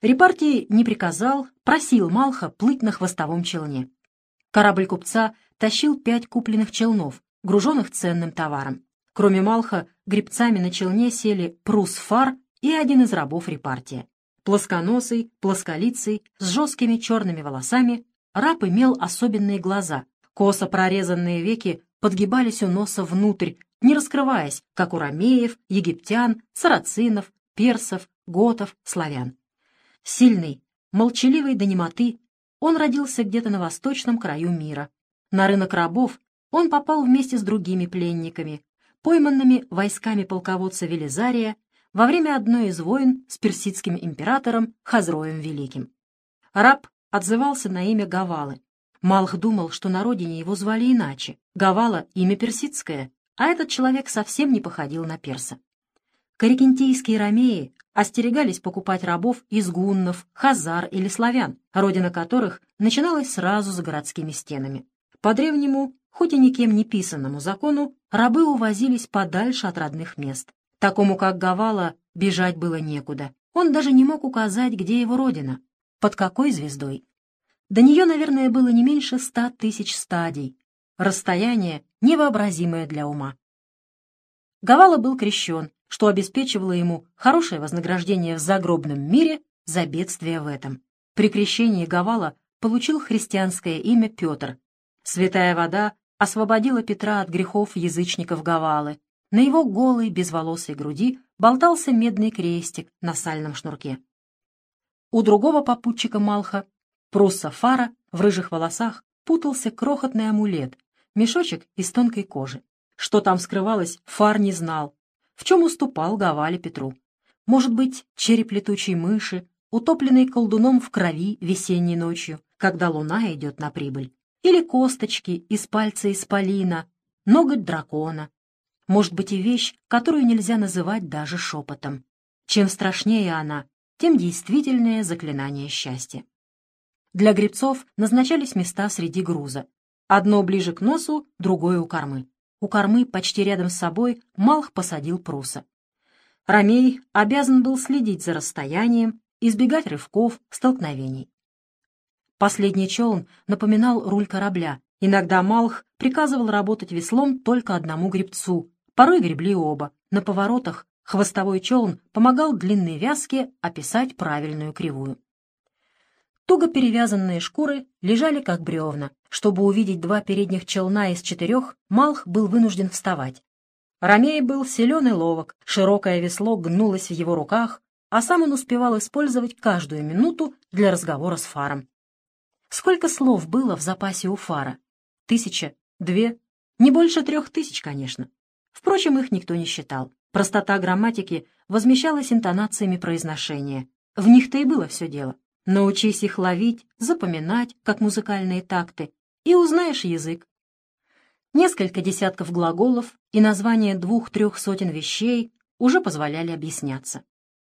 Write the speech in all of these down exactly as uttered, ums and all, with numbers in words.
Репартий не приказал, просил Малха плыть на хвостовом челне. Корабль купца тащил пять купленных челнов, груженных ценным товаром. Кроме Малха, гребцами на челне сели Прус Фар и один из рабов Репартия. Плосконосый, плосколицый, с жесткими черными волосами, раб имел особенные глаза. Косо прорезанные веки подгибались у носа внутрь, не раскрываясь, как у ромеев, египтян, сарацинов, персов, готов, славян. Сильный, молчаливый до немоты, он родился где-то на восточном краю мира. На рынок рабов он попал вместе с другими пленниками, пойманными войсками полководца Велизария во время одной из войн с персидским императором Хазроем Великим. Раб отзывался на имя Гавалы. Малх думал, что на родине его звали иначе. Гавала — имя персидское, а этот человек совсем не походил на перса. Корикентийские ромеи остерегались покупать рабов из гуннов, хазар или славян, родина которых начиналась сразу за городскими стенами. По древнему, хоть и никем не писанному закону, рабы увозились подальше от родных мест. Такому, как Гавала, бежать было некуда. Он даже не мог указать, где его родина, под какой звездой. До нее, наверное, было не меньше ста тысяч стадий. Расстояние невообразимое для ума. Гавала был крещен, что обеспечивало ему хорошее вознаграждение в загробном мире за бедствие в этом. При крещении Гавала получил христианское имя Петр. Святая вода освободила Петра от грехов язычников Гавалы. На его голой безволосой груди болтался медный крестик на сальном шнурке. У другого попутчика Малха, Прусса Фара, в рыжих волосах путался крохотный амулет, мешочек из тонкой кожи. Что там скрывалось, Фар не знал. В чем уступал Гавале Петру? Может быть, череп летучей мыши, утопленный колдуном в крови весенней ночью, когда луна идет на прибыль? Или косточки из пальца исполина, ноготь дракона? Может быть, и вещь, которую нельзя называть даже шепотом. Чем страшнее она, тем действительнее заклинание счастья. Для гребцов назначались места среди груза. Одно ближе к носу, другое у кормы. У кормы, почти рядом с собой, Малх посадил Пруса. Ромей обязан был следить за расстоянием, избегать рывков, столкновений. Последний челн напоминал руль корабля. Иногда Малх приказывал работать веслом только одному гребцу, порой гребли оба. На поворотах хвостовой челн помогал длинной вязке описать правильную кривую. Туго перевязанные шкуры лежали как бревна. Чтобы увидеть два передних челна из четырех, Малх был вынужден вставать. Ромей был силен и ловок, широкое весло гнулось в его руках, а сам он успевал использовать каждую минуту для разговора с Фаром. Сколько слов было в запасе у Фара? Тысяча? Две? Не больше трех тысяч, конечно. Впрочем, их никто не считал. Простота грамматики возмещалась интонациями произношения. В них-то и было все дело. Научись их ловить, запоминать, как музыкальные такты, и узнаешь язык. Несколько десятков глаголов и названия двух-трех сотен вещей уже позволяли объясняться.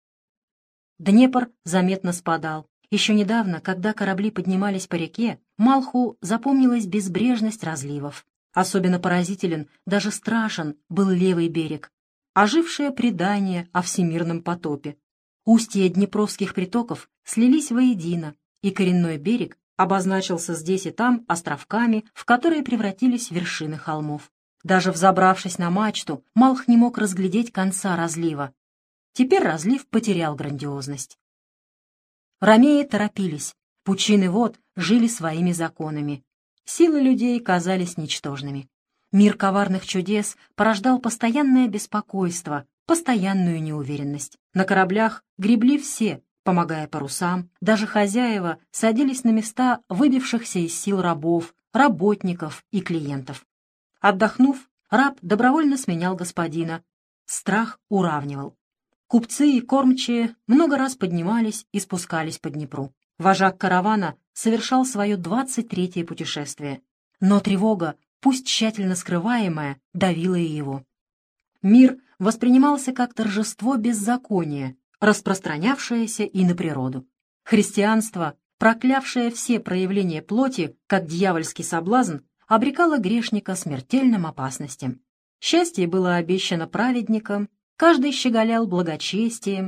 Днепр заметно спадал. Еще недавно, когда корабли поднимались по реке, Малху запомнилась безбрежность разливов. Особенно поразителен, даже страшен был левый берег, ожившее предание о всемирном потопе. Устья днепровских притоков слились воедино, и коренной берег обозначился здесь и там островками, в которые превратились вершины холмов. Даже взобравшись на мачту, Малх не мог разглядеть конца разлива. Теперь разлив потерял грандиозность. Ромеи торопились, пучины вод жили своими законами. Силы людей казались ничтожными. Мир коварных чудес порождал постоянное беспокойство, постоянную неуверенность. На кораблях гребли все, помогая парусам, даже хозяева садились на места выбившихся из сил рабов, работников и клиентов. Отдохнув, раб добровольно сменял господина. Страх уравнивал. Купцы и кормчие много раз поднимались и спускались по Днепру. Вожак каравана совершал свое двадцать третье путешествие. Но тревога, пусть тщательно скрываемая, давила и его. Мир воспринимался как торжество беззакония, распространявшееся и на природу. Христианство, проклявшее все проявления плоти, как дьявольский соблазн, обрекало грешника смертельным опасностям. Счастье было обещано праведникам, каждый щеголял благочестием,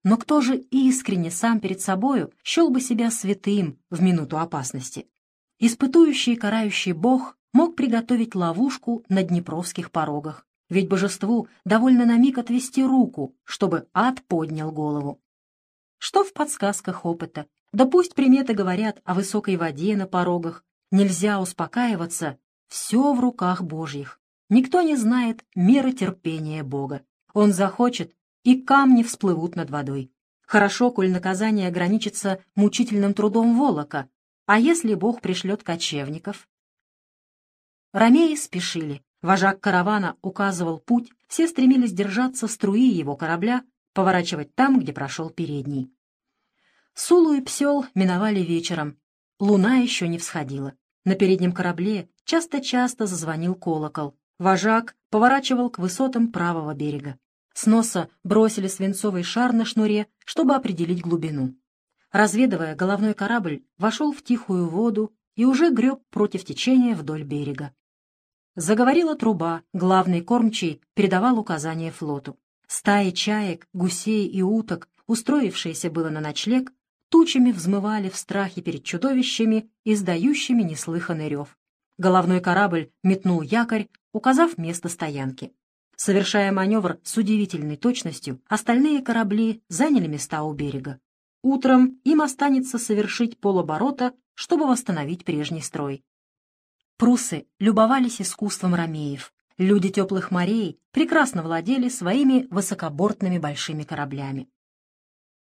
Но кто же искренне сам перед собою счел бы себя святым в минуту опасности? Испытующий и карающий Бог мог приготовить ловушку на днепровских порогах, ведь божеству довольно на миг отвести руку, чтобы ад поднял голову. Что в подсказках опыта? Да пусть приметы говорят о высокой воде на порогах. Нельзя успокаиваться, все в руках Божьих. Никто не знает меры терпения Бога. Он захочет, и камни всплывут над водой. Хорошо, коль наказание ограничится мучительным трудом волока, а если Бог пришлет кочевников? Ромеи спешили. Вожак каравана указывал путь, все стремились держаться струи его корабля, поворачивать там, где прошел передний. Сулу и Псел миновали вечером. Луна еще не всходила. На переднем корабле часто-часто зазвонил колокол. Вожак поворачивал к высотам правого берега. С носа бросили свинцовый шар на шнуре, чтобы определить глубину. Разведывая, головной корабль вошел в тихую воду и уже греб против течения вдоль берега. Заговорила труба, главный кормчий передавал указания флоту. Стаи чаек, гусей и уток, устроившиеся было на ночлег, тучами взмывали в страхе перед чудовищами, издающими неслыханный рев. Головной корабль метнул якорь, указав место стоянки. Совершая маневр с удивительной точностью, остальные корабли заняли места у берега. Утром им останется совершить полоборота, чтобы восстановить прежний строй. Пруссы любовались искусством ромеев. Люди теплых морей прекрасно владели своими высокобортными большими кораблями.